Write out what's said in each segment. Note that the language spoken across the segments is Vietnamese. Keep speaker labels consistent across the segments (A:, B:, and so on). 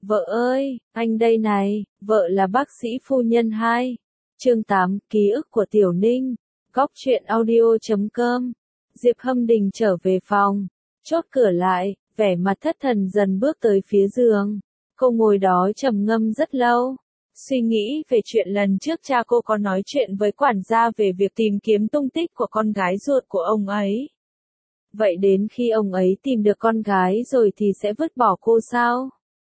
A: Vợ ơi, anh đây này, vợ là bác sĩ phu nhân 2. Chương 8, ký ức của Tiểu Ninh. Góc truyện audio.com. Diệp Hâm Đình trở về phòng, chốt cửa lại, vẻ mặt thất thần dần bước tới phía giường. Cô ngồi đó trầm ngâm rất lâu, suy nghĩ về chuyện lần trước cha cô có nói chuyện với quản gia về việc tìm kiếm tung tích của con gái ruột của ông ấy. Vậy đến khi ông ấy tìm được con gái rồi thì sẽ vứt bỏ cô sao?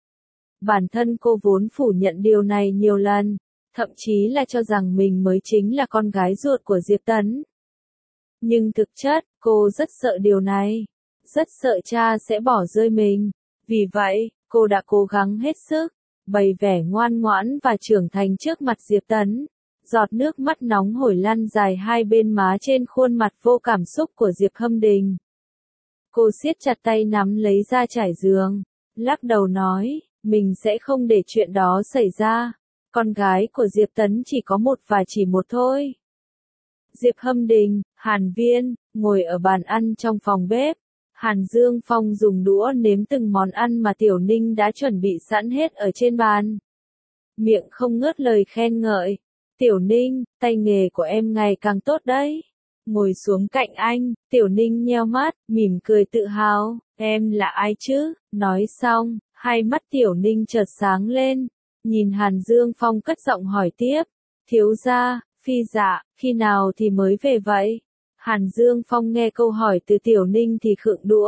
A: Bản thân cô vốn phủ nhận điều này nhiều lần, thậm chí là cho rằng mình mới chính là con gái ruột của Diệp Tấn. Nhưng thực chất, cô rất sợ điều này, rất sợ cha sẽ bỏ rơi mình. Vì vậy, cô đã cố gắng hết sức, bày vẻ ngoan ngoãn và trưởng thành trước mặt Diệp Tấn. Giọt nước mắt nóng hổi lăn dài hai bên má trên khuôn mặt vô cảm xúc của Diệp Hâm Đình. Cô siết chặt tay nắm lấy ra trải giường, lắc đầu nói, mình sẽ không để chuyện đó xảy ra. Con gái của Diệp Tấn chỉ có một và chỉ một thôi. Diệp Hâm Đình, Hàn Viên, ngồi ở bàn ăn trong phòng bếp. Hàn Dương Phong dùng đũa nếm từng món ăn mà Tiểu Ninh đã chuẩn bị sẵn hết ở trên bàn. Miệng không ngớt lời khen ngợi. Tiểu Ninh, tay nghề của em ngày càng tốt đấy. Ngồi xuống cạnh anh, Tiểu Ninh nheo mắt, mỉm cười tự hào. Em là ai chứ? Nói xong, hai mắt Tiểu Ninh chợt sáng lên. Nhìn Hàn Dương Phong cất giọng hỏi tiếp. Thiếu gia, Phi dạ, khi nào thì mới về vậy? Hàn Dương Phong nghe câu hỏi từ Tiểu Ninh thì khựng đũa.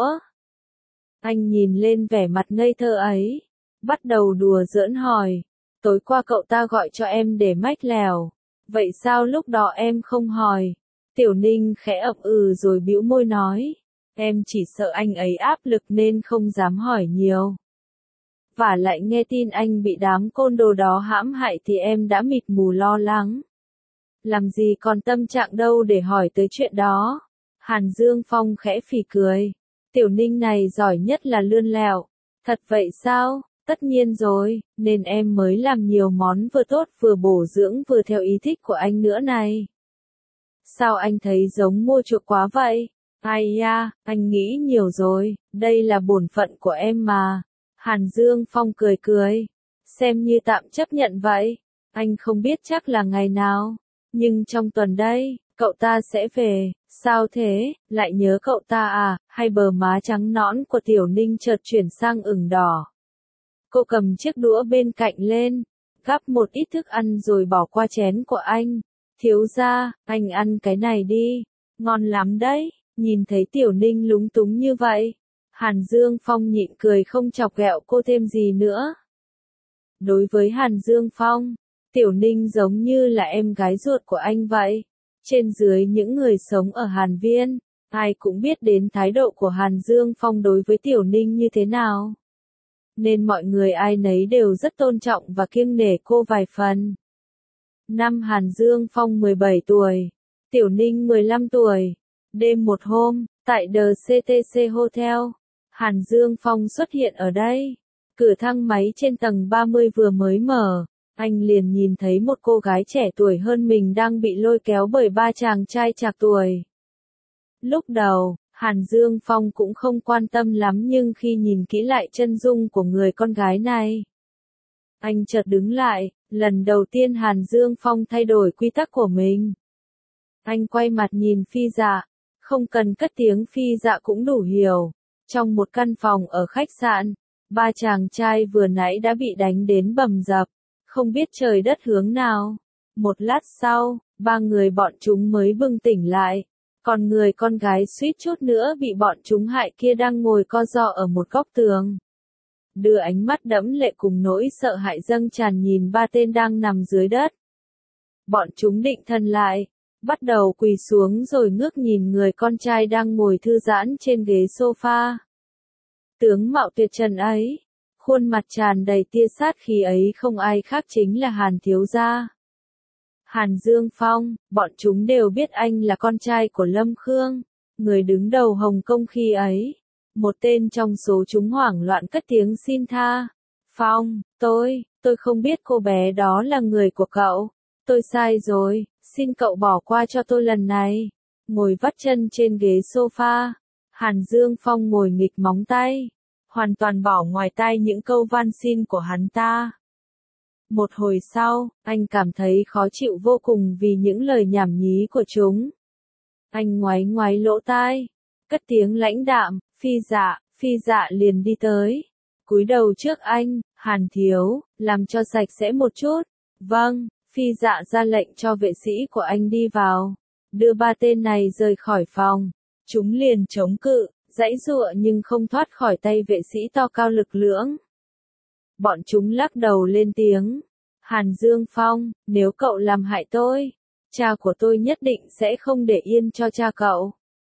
A: Anh nhìn lên vẻ mặt ngây thơ ấy, bắt đầu đùa giỡn hỏi. Tối qua cậu ta gọi cho em để mách lèo. Vậy sao lúc đó em không hỏi? Tiểu Ninh khẽ ậm ừ rồi bĩu môi nói. Em chỉ sợ anh ấy áp lực nên không dám hỏi nhiều. Và lại nghe tin anh bị đám côn đồ đó hãm hại thì em đã mịt mù lo lắng. Làm gì còn tâm trạng đâu để hỏi tới chuyện đó. Hàn Dương Phong khẽ phì cười. Tiểu Ninh này giỏi nhất là lươn lẹo. Thật vậy sao? Tất nhiên rồi, nên em mới làm nhiều món vừa tốt vừa bổ dưỡng vừa theo ý thích của anh nữa này. Sao anh thấy giống mua chuộc quá vậy? Ai da, anh nghĩ nhiều rồi, đây là bổn phận của em mà. Hàn Dương Phong cười cười. Xem như tạm chấp nhận vậy. Anh không biết chắc là ngày nào. Nhưng trong tuần đây, cậu ta sẽ về. Sao thế, lại nhớ cậu ta à? Hay bờ má trắng nõn của Tiểu Ninh chợt chuyển sang ửng đỏ. Cô cầm chiếc đũa bên cạnh lên, gắp một ít thức ăn rồi bỏ qua chén của anh. Thiếu gia, anh ăn cái này đi, ngon lắm đấy. Nhìn thấy Tiểu Ninh lúng túng như vậy, Hàn Dương Phong nhịn cười không chọc ghẹo cô thêm gì nữa. Đối với Hàn Dương Phong, Tiểu Ninh giống như là em gái ruột của anh vậy. Trên dưới những người sống ở Hàn Viên, ai cũng biết đến thái độ của Hàn Dương Phong đối với Tiểu Ninh như thế nào. Nên mọi người ai nấy đều rất tôn trọng và kiêng nể cô vài phần. Năm Hàn Dương Phong 17 tuổi, Tiểu Ninh 15 tuổi. Đêm một hôm, tại The CTC Hotel, Hàn Dương Phong xuất hiện ở đây. Cửa thang máy trên tầng 30 vừa mới mở, anh liền nhìn thấy một cô gái trẻ tuổi hơn mình đang bị lôi kéo bởi ba chàng trai trạc tuổi. Lúc đầu, Hàn Dương Phong cũng không quan tâm lắm nhưng khi nhìn kỹ lại chân dung của người con gái này, anh chợt đứng lại. Lần đầu tiên Hàn Dương Phong thay đổi quy tắc của mình. Anh quay mặt nhìn Phi Dạ, không cần cất tiếng Phi Dạ cũng đủ hiểu. Trong một căn phòng ở khách sạn, ba chàng trai vừa nãy đã bị đánh đến bầm dập, không biết trời đất hướng nào. Một lát sau, ba người bọn chúng mới bừng tỉnh lại. Còn người con gái suýt chút nữa bị bọn chúng hại kia đang ngồi co ro ở một góc tường. Đưa ánh mắt đẫm lệ cùng nỗi sợ hãi dâng tràn nhìn ba tên đang nằm dưới đất. Bọn chúng định thần lại, bắt đầu quỳ xuống rồi ngước nhìn người con trai đang ngồi thư giãn trên ghế sofa. Tướng mạo tuyệt trần ấy, khuôn mặt tràn đầy tia sát khí ấy không ai khác chính là Hàn thiếu gia. Hàn Dương Phong, bọn chúng đều biết anh là con trai của Lâm Khương, người đứng đầu Hồng Kông khi ấy. Một tên trong số chúng hoảng loạn cất tiếng xin tha. Phong, tôi không biết cô bé đó là người của cậu. Tôi sai rồi, xin cậu bỏ qua cho tôi lần này. Ngồi vắt chân trên ghế sofa, Hàn Dương Phong ngồi nghịch móng tay. hoàn toàn bỏ ngoài tai những câu van xin của hắn ta. Một hồi sau, anh cảm thấy khó chịu vô cùng vì những lời nhảm nhí của chúng. Anh ngoáy ngoáy lỗ tai, cất tiếng lãnh đạm, Phi Dạ liền đi tới. Cúi đầu trước anh, Hàn thiếu, làm cho sạch sẽ một chút. Vâng, Phi Dạ ra lệnh cho vệ sĩ của anh đi vào. Đưa ba tên này rời khỏi phòng. Chúng liền chống cự, giãy giụa nhưng không thoát khỏi tay vệ sĩ to cao lực lưỡng. Bọn chúng lắc đầu lên tiếng. Hàn Dương Phong, nếu cậu làm hại tôi, cha của tôi nhất định sẽ không để yên cho cha cậu.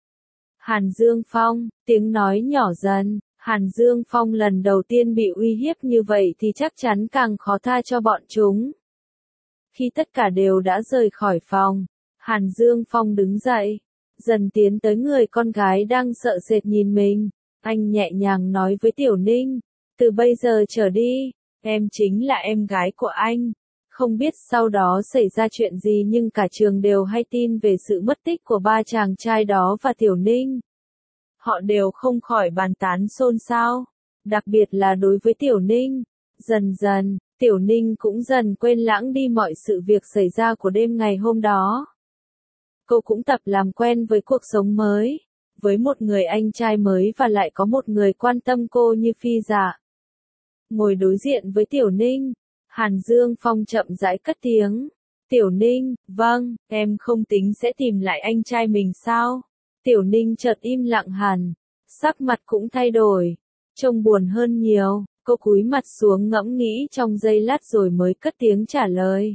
A: Hàn Dương Phong, tiếng nói nhỏ dần. Hàn Dương Phong lần đầu tiên bị uy hiếp như vậy thì chắc chắn càng khó tha cho bọn chúng. Khi tất cả đều đã rời khỏi phòng, Hàn Dương Phong đứng dậy, dần tiến tới người con gái đang sợ sệt nhìn mình. Anh nhẹ nhàng nói với Tiểu Ninh, từ bây giờ trở đi, em chính là em gái của anh. Không biết sau đó xảy ra chuyện gì nhưng cả trường đều hay tin về sự mất tích của ba chàng trai đó và Tiểu Ninh. Họ đều không khỏi bàn tán xôn xao, đặc biệt là đối với Tiểu Ninh. Dần dần, Tiểu Ninh cũng dần quên lãng đi mọi sự việc xảy ra của đêm ngày hôm đó. Cô cũng tập làm quen với cuộc sống mới, với một người anh trai mới và lại có một người quan tâm cô như Phi Dạ. Ngồi đối diện với Tiểu Ninh, Hàn Dương Phong chậm rãi cất tiếng. Tiểu Ninh, vâng, em không tính sẽ tìm lại anh trai mình sao? Tiểu Ninh chợt im lặng hẳn, sắc mặt cũng thay đổi, trông buồn hơn nhiều. Cô cúi mặt xuống ngẫm nghĩ trong giây lát rồi mới cất tiếng trả lời.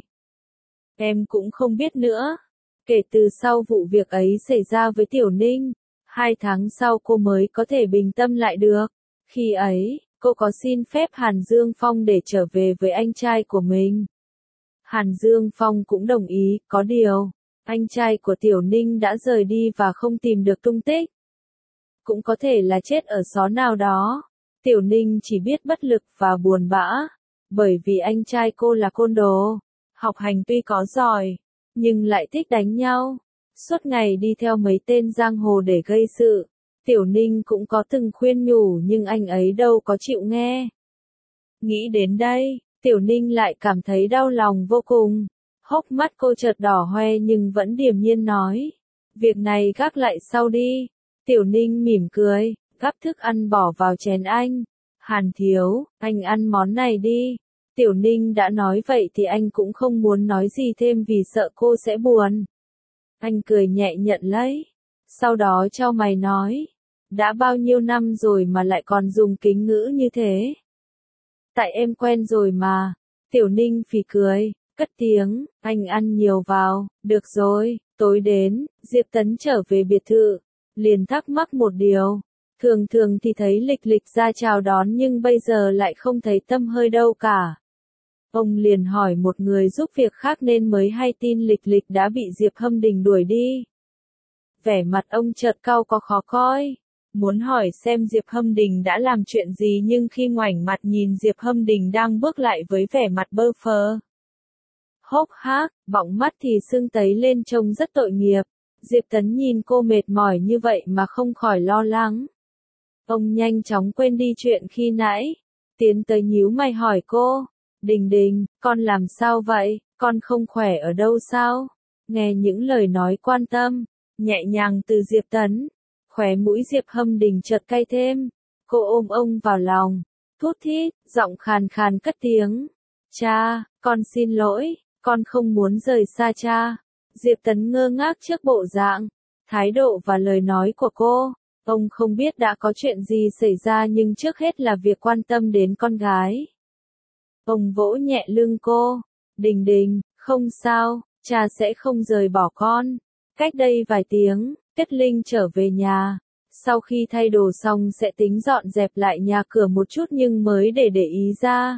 A: Em cũng không biết nữa. Kể từ sau vụ việc ấy xảy ra với Tiểu Ninh, 2 tháng sau cô mới có thể bình tâm lại được. Khi ấy, cô có xin phép Hàn Dương Phong để trở về với anh trai của mình. Hàn Dương Phong cũng đồng ý, có điều, anh trai của Tiểu Ninh đã rời đi và không tìm được tung tích. Cũng có thể là chết ở xó nào đó. Tiểu Ninh chỉ biết bất lực và buồn bã, bởi vì anh trai cô là côn đồ, học hành tuy có giỏi, nhưng lại thích đánh nhau, suốt ngày đi theo mấy tên giang hồ để gây sự. Tiểu Ninh cũng có từng khuyên nhủ nhưng anh ấy đâu có chịu nghe. Nghĩ đến đây, Tiểu Ninh lại cảm thấy đau lòng vô cùng. Hốc mắt cô chợt đỏ hoe nhưng vẫn điềm nhiên nói. Việc này gác lại sau đi. Tiểu Ninh mỉm cười, gắp thức ăn bỏ vào chén anh. Hàn thiếu, anh ăn món này đi. Tiểu Ninh đã nói vậy thì anh cũng không muốn nói gì thêm vì sợ cô sẽ buồn. Anh cười nhẹ nhận lấy. Sau đó chau mày nói. Đã bao nhiêu năm rồi mà lại còn dùng kính ngữ như thế. Tại em quen rồi mà. Tiểu Ninh phì cười, cất tiếng, anh ăn nhiều vào, được rồi. Tối đến, Diệp Tấn trở về biệt thự, liền thắc mắc một điều. Thường thường thì thấy Lịch Lịch ra chào đón nhưng bây giờ lại không thấy tăm hơi đâu cả. Ông liền hỏi một người giúp việc khác nên mới hay tin Lịch Lịch đã bị Diệp Hâm Đình đuổi đi. Vẻ mặt ông chợt cau có khó coi, muốn hỏi xem Diệp Hâm Đình đã làm chuyện gì nhưng khi ngoảnh mặt nhìn Diệp Hâm Đình đang bước lại với vẻ mặt bơ phờ. Hốc hác, bọng mắt thì sưng tấy lên trông rất tội nghiệp. Diệp Tấn nhìn cô mệt mỏi như vậy mà không khỏi lo lắng. Ông nhanh chóng quên đi chuyện khi nãy, tiến tới nhíu mày hỏi cô. Đình Đình, con làm sao vậy, con không khỏe ở đâu sao? Nghe những lời nói quan tâm, nhẹ nhàng từ Diệp Tấn, khóe mũi Diệp Hâm Đình chợt cay thêm. Cô ôm ông vào lòng, thút thít, giọng khàn khàn cất tiếng. Cha, con xin lỗi, con không muốn rời xa cha. Diệp Tấn ngơ ngác trước bộ dạng, thái độ và lời nói của cô. Ông không biết đã có chuyện gì xảy ra nhưng trước hết là việc quan tâm đến con gái. Ông vỗ nhẹ lưng cô. Đình Đình, không sao, cha sẽ không rời bỏ con. Cách đây vài tiếng, Tuyết Linh trở về nhà. Sau khi thay đồ xong sẽ tính dọn dẹp lại nhà cửa một chút nhưng mới để ý ra.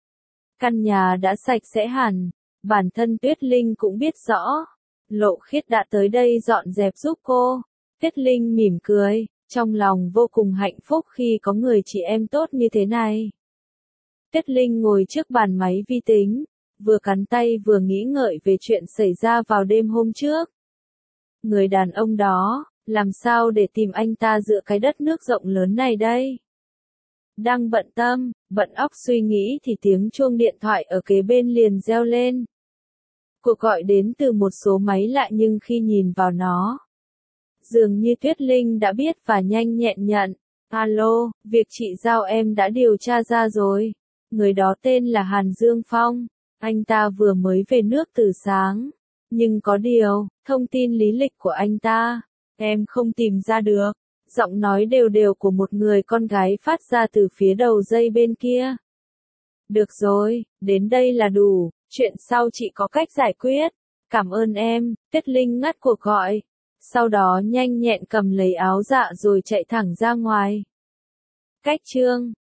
A: Căn nhà đã sạch sẽ hẳn. Bản thân Tuyết Linh cũng biết rõ. Lộ Khiết đã tới đây dọn dẹp giúp cô. Tuyết Linh mỉm cười, trong lòng vô cùng hạnh phúc khi có người chị em tốt như thế này. Tuyết Linh ngồi trước bàn máy vi tính, vừa cắn tay vừa nghĩ ngợi về chuyện xảy ra vào đêm hôm trước. Người đàn ông đó, làm sao để tìm anh ta giữa cái đất nước rộng lớn này đây? Đang bận tâm, bận óc suy nghĩ thì tiếng chuông điện thoại ở kế bên liền reo lên. Cuộc gọi đến từ một số máy lạ nhưng khi nhìn vào nó, dường như Tuyết Linh đã biết và nhanh nhẹn nhận. Alo, việc chị giao em đã điều tra ra rồi. Người đó tên là Hàn Dương Phong. Anh ta vừa mới về nước từ sáng. Nhưng có điều, thông tin lý lịch của anh ta, em không tìm ra được. Giọng nói đều đều của một người con gái phát ra từ phía đầu dây bên kia. Được rồi, đến đây là đủ, chuyện sau chị có cách giải quyết. Cảm ơn em, Tuyết Linh ngắt cuộc gọi. Sau đó nhanh nhẹn cầm lấy áo dạ rồi chạy thẳng ra ngoài. Cách chương